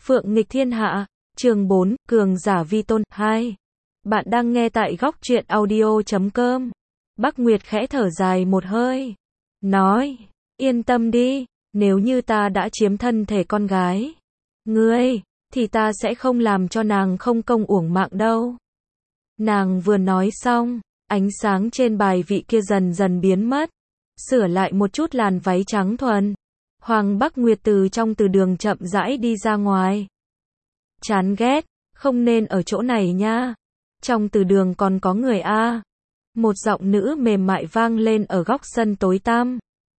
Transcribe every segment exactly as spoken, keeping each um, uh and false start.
Phượng nghịch thiên hạ, chương bốn, cường giả vi tôn, hai. Bạn đang nghe tại góc truyện audio chấm com. Bắc Nguyệt khẽ thở dài một hơi. Nói, yên tâm đi, nếu như ta đã chiếm thân thể con gái ngươi, thì ta sẽ không làm cho nàng không công uổng mạng đâu. Nàng vừa nói xong, ánh sáng trên bài vị kia dần dần biến mất, sửa lại một chút làn váy trắng thuần. Hoàng Bắc Nguyệt từ trong từ đường chậm rãi đi ra ngoài. Chán ghét, không nên ở chỗ này nha. Trong từ đường còn có người a. Một giọng nữ mềm mại vang lên ở góc sân tối tăm.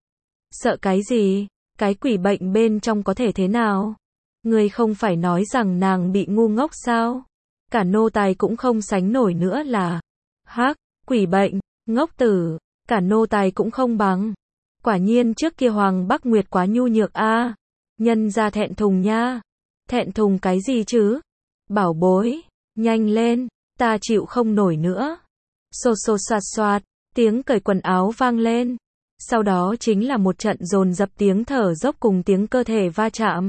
Sợ cái gì? Cái quỷ bệnh bên trong có thể thế nào? Ngươi không phải nói rằng nàng bị ngu ngốc sao? Cả nô tài cũng không sánh nổi nữa là. Hắc, quỷ bệnh, ngốc tử, cả nô tài cũng không bằng. Quả nhiên trước kia Hoàng Bắc Nguyệt quá nhu nhược a. Nhân ra thẹn thùng nha. Thẹn thùng cái gì chứ? Bảo bối, nhanh lên, ta chịu không nổi nữa. Xô xô xoạt xoạt, tiếng cởi quần áo vang lên. Sau đó chính là một trận dồn dập tiếng thở dốc cùng tiếng cơ thể va chạm.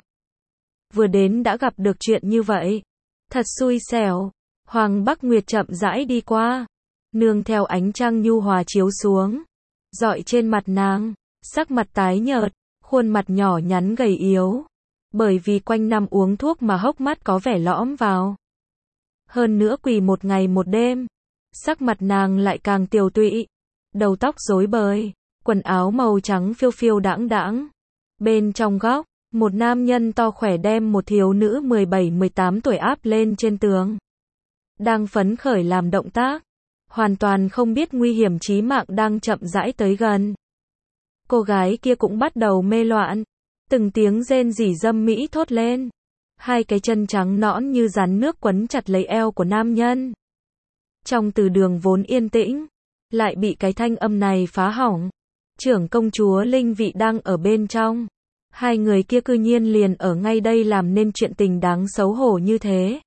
Vừa đến đã gặp được chuyện như vậy. Thật xui xẻo. Hoàng Bắc Nguyệt chậm rãi đi qua. Nương theo ánh trăng nhu hòa chiếu xuống. Dọi trên mặt nàng. Sắc mặt tái nhợt, khuôn mặt nhỏ nhắn gầy yếu. Bởi vì quanh năm uống thuốc mà hốc mắt có vẻ lõm vào. Hơn nữa quỳ một ngày một đêm. Sắc mặt nàng lại càng tiều tụy. Đầu tóc rối bời. Quần áo màu trắng phiêu phiêu đãng đãng. Bên trong góc, một nam nhân to khỏe đem một thiếu nữ mười bảy mười tám tuổi áp lên trên tường. Đang phấn khởi làm động tác. Hoàn toàn không biết nguy hiểm chí mạng đang chậm rãi tới gần. Cô gái kia cũng bắt đầu mê loạn. Từng tiếng rên rỉ dâm mỹ thốt lên. Hai cái chân trắng nõn như rắn nước quấn chặt lấy eo của nam nhân. Trong từ đường vốn yên tĩnh, lại bị cái thanh âm này phá hỏng. Trưởng công chúa Linh Vị đang ở bên trong. Hai người kia cư nhiên liền ở ngay đây làm nên chuyện tình đáng xấu hổ như thế.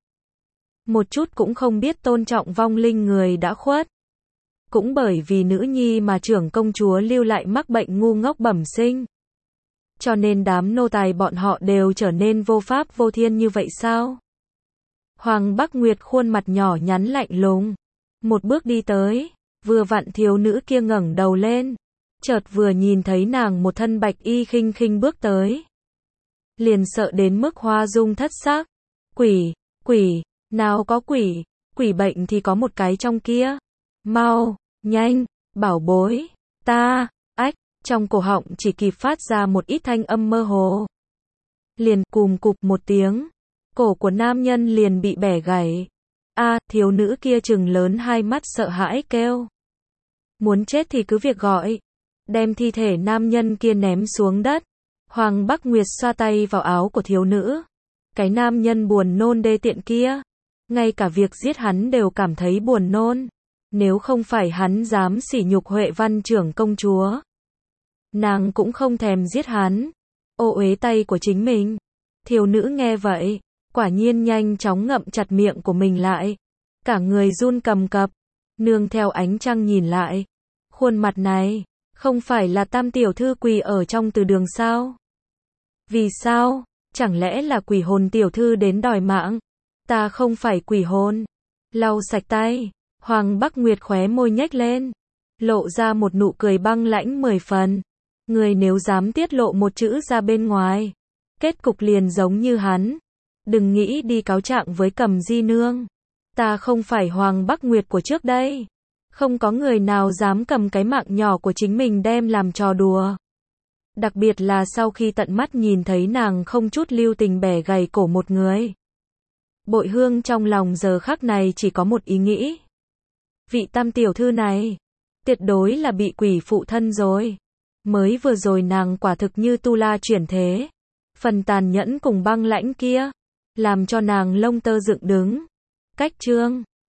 Một chút cũng không biết tôn trọng vong linh người đã khuất. Cũng bởi vì nữ nhi mà trưởng công chúa lưu lại mắc bệnh ngu ngốc bẩm sinh. Cho nên đám nô tài bọn họ đều trở nên vô pháp vô thiên như vậy sao? Hoàng Bắc Nguyệt khuôn mặt nhỏ nhắn lạnh lùng. Một bước đi tới, vừa vặn thiếu nữ kia ngẩng đầu lên. Chợt vừa nhìn thấy nàng một thân bạch y khinh khinh bước tới. Liền sợ đến mức hoa dung thất sắc. Quỷ, quỷ, nào có quỷ, quỷ bệnh thì có một cái trong kia. Mau, nhanh, bảo bối, ta, ách, trong cổ họng chỉ kịp phát ra một ít thanh âm mơ hồ. Liền cùm cụp một tiếng, cổ của nam nhân liền bị bẻ gãy. A, thiếu nữ kia trừng lớn hai mắt sợ hãi kêu. Muốn chết thì cứ việc gọi. Đem thi thể nam nhân kia ném xuống đất. Hoàng Bắc Nguyệt xoa tay vào áo của thiếu nữ. Cái nam nhân buồn nôn đê tiện kia. Ngay cả việc giết hắn đều cảm thấy buồn nôn. Nếu không phải hắn dám sỉ nhục Huệ Văn trưởng công chúa, nàng cũng không thèm giết hắn. Ô uế tay của chính mình. Thiếu nữ nghe vậy, quả nhiên nhanh chóng ngậm chặt miệng của mình lại. Cả người run cầm cập. Nương theo ánh trăng nhìn lại. Khuôn mặt này, không phải là Tam tiểu thư quỳ ở trong từ đường sao? Vì sao? Chẳng lẽ là quỷ hồn tiểu thư đến đòi mạng? Ta không phải quỷ hồn. Lau sạch tay. Hoàng Bắc Nguyệt khóe môi nhếch lên. Lộ ra một nụ cười băng lãnh mười phần. Người nếu dám tiết lộ một chữ ra bên ngoài, kết cục liền giống như hắn. Đừng nghĩ đi cáo trạng với Cầm Di Nương. Ta không phải Hoàng Bắc Nguyệt của trước đây. Không có người nào dám cầm cái mạng nhỏ của chính mình đem làm trò đùa. Đặc biệt là sau khi tận mắt nhìn thấy nàng không chút lưu tình bẻ gãy cổ một người. Bội Hương trong lòng giờ khắc này chỉ có một ý nghĩ. Vị Tam tiểu thư này, tuyệt đối là bị quỷ phụ thân rồi. Mới vừa rồi nàng quả thực như tu la chuyển thế. Phần tàn nhẫn cùng băng lãnh kia, làm cho nàng lông tơ dựng đứng. Cách chương